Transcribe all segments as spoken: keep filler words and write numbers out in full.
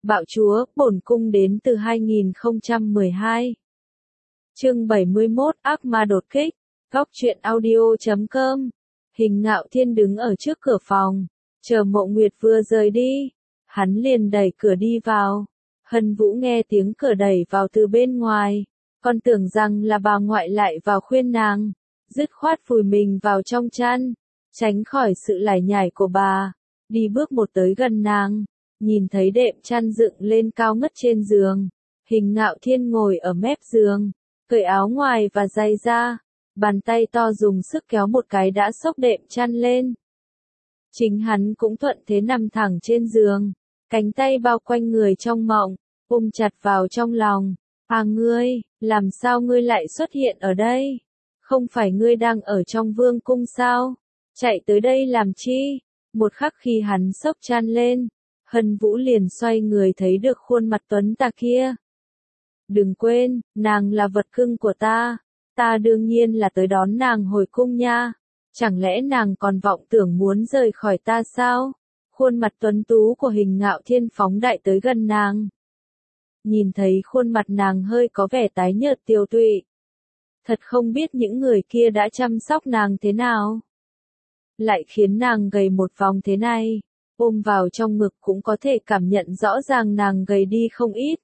Bạo chúa, bổn cung đến từ hai nghìn không trăm mười hai. Chương bảy mươi mốt, ác ma đột kích. Góc truyện audio chấm com. Hình Ngạo Thiên đứng ở trước cửa phòng, chờ Mộ Nguyệt vừa rời đi, hắn liền đẩy cửa đi vào. Hân Vũ nghe tiếng cửa đẩy vào từ bên ngoài, còn tưởng rằng là bà ngoại lại vào khuyên nàng, dứt khoát vùi mình vào trong chăn, tránh khỏi sự lải nhải của bà, đi bước một tới gần nàng, nhìn thấy đệm chăn dựng lên cao ngất trên giường. Hình Ngạo Thiên ngồi ở mép giường, cởi áo ngoài và giày ra, bàn tay to dùng sức kéo một cái đã xốc đệm chăn lên. Chính hắn cũng thuận thế nằm thẳng trên giường, cánh tay bao quanh người trong mộng, ôm chặt vào trong lòng. À ngươi, làm sao ngươi lại xuất hiện ở đây? Không phải ngươi đang ở trong vương cung sao? Chạy tới đây làm chi? Một khắc khi hắn xốc chăn lên, Hân Vũ liền xoay người thấy được khuôn mặt tuấn tà kia. Đừng quên, nàng là vật cưng của ta. Ta đương nhiên là tới đón nàng hồi cung nha. Chẳng lẽ nàng còn vọng tưởng muốn rời khỏi ta sao? Khuôn mặt tuấn tú của Hình Ngạo Thiên phóng đại tới gần nàng. Nhìn thấy khuôn mặt nàng hơi có vẻ tái nhợt tiều tụy. Thật không biết những người kia đã chăm sóc nàng thế nào. Lại khiến nàng gầy một vòng thế này. Ôm vào trong ngực cũng có thể cảm nhận rõ ràng nàng gầy đi không ít.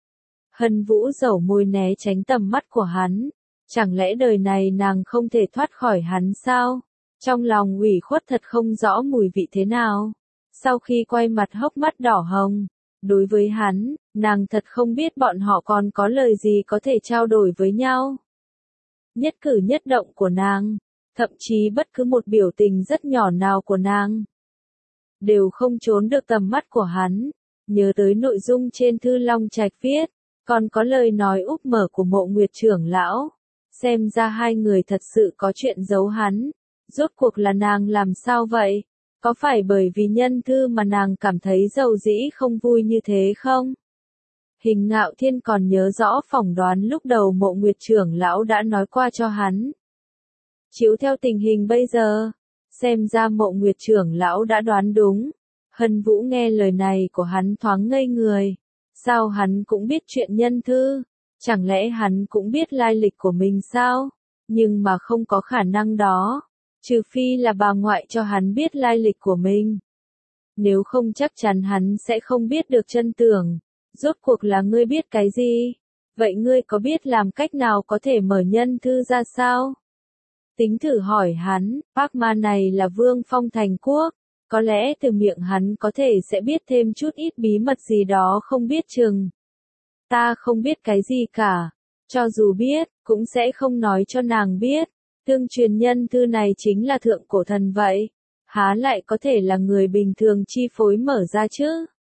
Hân Vũ dẩu môi né tránh tầm mắt của hắn. Chẳng lẽ đời này nàng không thể thoát khỏi hắn sao? Trong lòng ủy khuất thật không rõ mùi vị thế nào. Sau khi quay mặt hốc mắt đỏ hồng, đối với hắn, nàng thật không biết bọn họ còn có lời gì có thể trao đổi với nhau. Nhất cử nhất động của nàng, thậm chí bất cứ một biểu tình rất nhỏ nào của nàng, đều không trốn được tầm mắt của hắn. Nhớ tới nội dung trên thư Long Trạch viết, còn có lời nói úp mở của Mộ Nguyệt trưởng lão. Xem ra hai người thật sự có chuyện giấu hắn. Rốt cuộc là nàng làm sao vậy? Có phải bởi vì nhân thư mà nàng cảm thấy dầu dĩ không vui như thế không? Hình Ngạo Thiên còn nhớ rõ phỏng đoán lúc đầu Mộ Nguyệt trưởng lão đã nói qua cho hắn. Chiếu theo tình hình bây giờ, xem ra Mộ Nguyệt trưởng lão đã đoán đúng. Hân Vũ nghe lời này của hắn thoáng ngây người. Sao hắn cũng biết chuyện nhân thư? Chẳng lẽ hắn cũng biết lai lịch của mình sao? Nhưng mà không có khả năng đó. Trừ phi là bà ngoại cho hắn biết lai lịch của mình. Nếu không chắc chắn hắn sẽ không biết được chân tưởng. Rốt cuộc là ngươi biết cái gì? Vậy ngươi có biết làm cách nào có thể mở nhân thư ra sao? Tính thử hỏi hắn, ác ma này là Vương Phong Thành Quốc. Có lẽ từ miệng hắn có thể sẽ biết thêm chút ít bí mật gì đó không biết chừng. Ta không biết cái gì cả. Cho dù biết, cũng sẽ không nói cho nàng biết. Tương truyền nhân thư này chính là thượng cổ thần vậy. Há lại có thể là người bình thường chi phối mở ra chứ?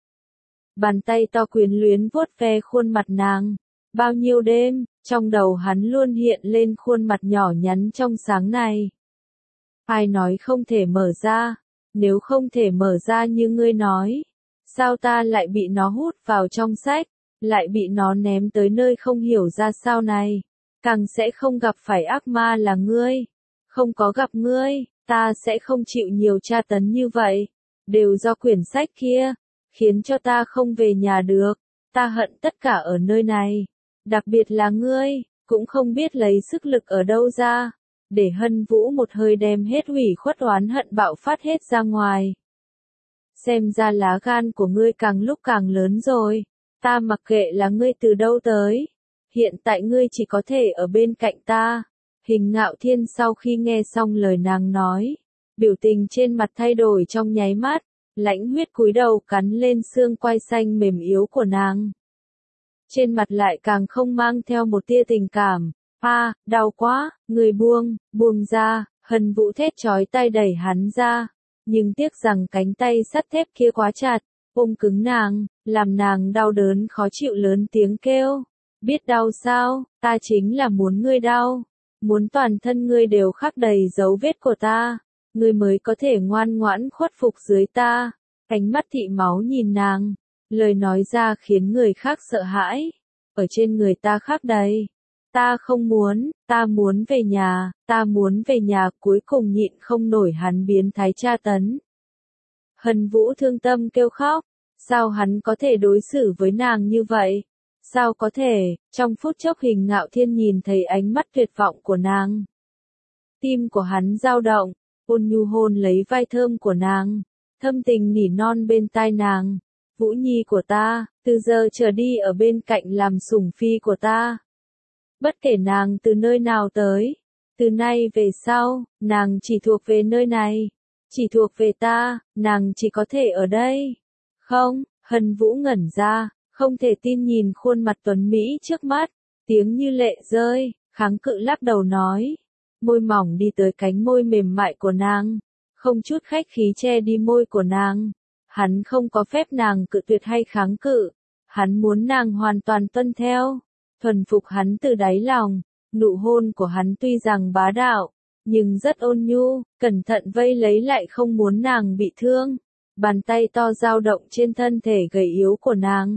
Bàn tay to quyến luyến vuốt ve khuôn mặt nàng. Bao nhiêu đêm, trong đầu hắn luôn hiện lên khuôn mặt nhỏ nhắn trong sáng này. Ai nói không thể mở ra? Nếu không thể mở ra như ngươi nói, sao ta lại bị nó hút vào trong sách, lại bị nó ném tới nơi không hiểu ra sao này? Càng sẽ không gặp phải ác ma là ngươi. Không có gặp ngươi, ta sẽ không chịu nhiều tra tấn như vậy. Đều do quyển sách kia, khiến cho ta không về nhà được. Ta hận tất cả ở nơi này. Đặc biệt là ngươi, cũng không biết lấy sức lực ở đâu ra. Để Hân Vũ một hơi đem hết ủy khuất oán hận bạo phát hết ra ngoài. Xem ra lá gan của ngươi càng lúc càng lớn rồi. Ta mặc kệ là ngươi từ đâu tới. Hiện tại ngươi chỉ có thể ở bên cạnh ta. Hình Ngạo Thiên sau khi nghe xong lời nàng nói, biểu tình trên mặt thay đổi trong nháy mắt, lãnh huyết cúi đầu cắn lên xương quai xanh mềm yếu của nàng. Trên mặt lại càng không mang theo một tia tình cảm. A, à, đau quá, người buông, buông ra. Hân Vũ thét chói tay đẩy hắn ra, nhưng tiếc rằng cánh tay sắt thép kia quá chặt, ôm cứng nàng, làm nàng đau đớn khó chịu lớn tiếng kêu. Biết đau sao? Ta chính là muốn ngươi đau, muốn toàn thân ngươi đều khắc đầy dấu vết của ta, ngươi mới có thể ngoan ngoãn khuất phục dưới ta. Ánh mắt thị máu nhìn nàng, lời nói ra khiến người khác sợ hãi. Ở trên người ta khắc đầy. Ta không muốn, ta muốn về nhà, ta muốn về nhà. Cuối cùng nhịn không nổi hắn biến thái tra tấn. Hân Vũ thương tâm kêu khóc, Sao hắn có thể đối xử với nàng như vậy? Sao có thể? Trong phút chốc Hình Ngạo Thiên nhìn thấy ánh mắt tuyệt vọng của nàng. Tim của hắn dao động, ôn nhu hôn lấy vai thơm của nàng, thâm tình nỉ non bên tai nàng. Vũ Nhi của ta, từ giờ trở đi ở bên cạnh làm sủng phi của ta. Bất kể nàng từ nơi nào tới, từ nay về sau, nàng chỉ thuộc về nơi này, chỉ thuộc về ta, nàng chỉ có thể ở đây. Không, Hân Vũ ngẩn ra, không thể tin nhìn khuôn mặt tuấn Mỹ trước mắt, tiếng như lệ rơi, kháng cự lắc đầu nói. Môi mỏng đi tới cánh môi mềm mại của nàng, không chút khách khí che đi môi của nàng. Hắn không có phép nàng cự tuyệt hay kháng cự, hắn muốn nàng hoàn toàn tuân theo, thuần phục hắn từ đáy lòng. Nụ hôn của hắn tuy rằng bá đạo, nhưng rất ôn nhu, cẩn thận vây lấy lại không muốn nàng bị thương. Bàn tay to dao động trên thân thể gầy yếu của nàng.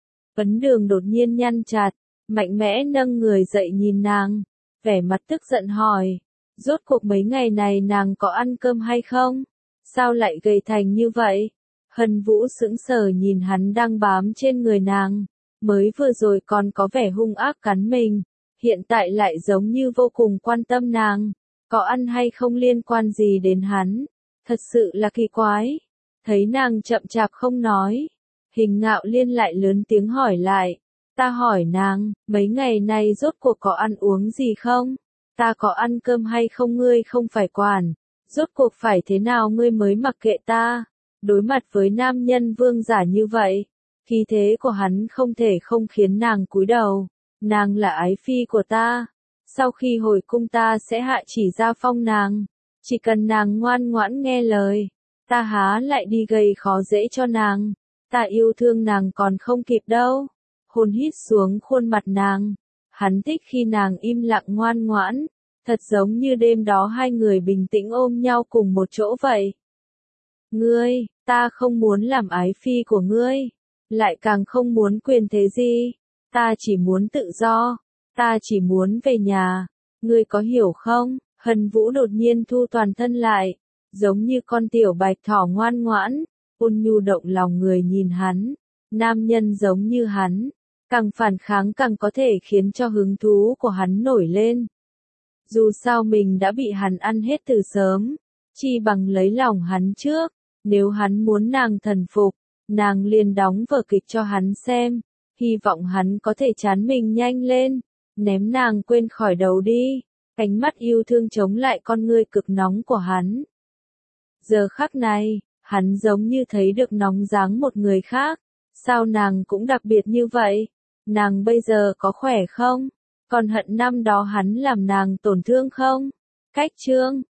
Ấn Đường đột nhiên nhăn chặt, mạnh mẽ nâng người dậy nhìn nàng, vẻ mặt tức giận hỏi, rốt cuộc mấy ngày này nàng có ăn cơm hay không? Sao lại gầy thành như vậy? Hân Vũ sững sờ nhìn hắn đang bám trên người nàng, mới vừa rồi còn có vẻ hung ác cắn mình, hiện tại lại giống như vô cùng quan tâm nàng, có ăn hay không liên quan gì đến hắn, thật sự là kỳ quái. Thấy nàng chậm chạp không nói, Hình Ngạo Liên lại lớn tiếng hỏi lại, ta hỏi nàng, mấy ngày nay rốt cuộc có ăn uống gì không? Ta có ăn cơm hay không ngươi không phải quản, rốt cuộc phải thế nào ngươi mới mặc kệ ta? Đối mặt với nam nhân vương giả như vậy, khí thế của hắn không thể không khiến nàng cúi đầu. Nàng là ái phi của ta, sau khi hồi cung ta sẽ hạ chỉ ra phong nàng, chỉ cần nàng ngoan ngoãn nghe lời, ta há lại đi gây khó dễ cho nàng, ta yêu thương nàng còn không kịp đâu. Hôn hít xuống khuôn mặt nàng, hắn thích khi nàng im lặng ngoan ngoãn, thật giống như đêm đó hai người bình tĩnh ôm nhau cùng một chỗ vậy. Ngươi, ta không muốn làm ái phi của ngươi, lại càng không muốn quyền thế gì. Ta chỉ muốn tự do, ta chỉ muốn về nhà, ngươi có hiểu không? Hân Vũ đột nhiên thu toàn thân lại, giống như con tiểu bạch thỏ ngoan ngoãn, ôn nhu động lòng người nhìn hắn. Nam nhân giống như hắn, càng phản kháng càng có thể khiến cho hứng thú của hắn nổi lên. Dù sao mình đã bị hắn ăn hết từ sớm, chi bằng lấy lòng hắn trước, nếu hắn muốn nàng thần phục, nàng liền đóng vở kịch cho hắn xem. Hy vọng hắn có thể chán mình nhanh lên, ném nàng quên khỏi đầu đi. Ánh mắt yêu thương chống lại con ngươi cực nóng của hắn. Giờ khắc này, hắn giống như thấy được nóng dáng một người khác. Sao nàng cũng đặc biệt như vậy? Nàng bây giờ có khỏe không? Còn hận năm đó hắn làm nàng tổn thương không? Cách chương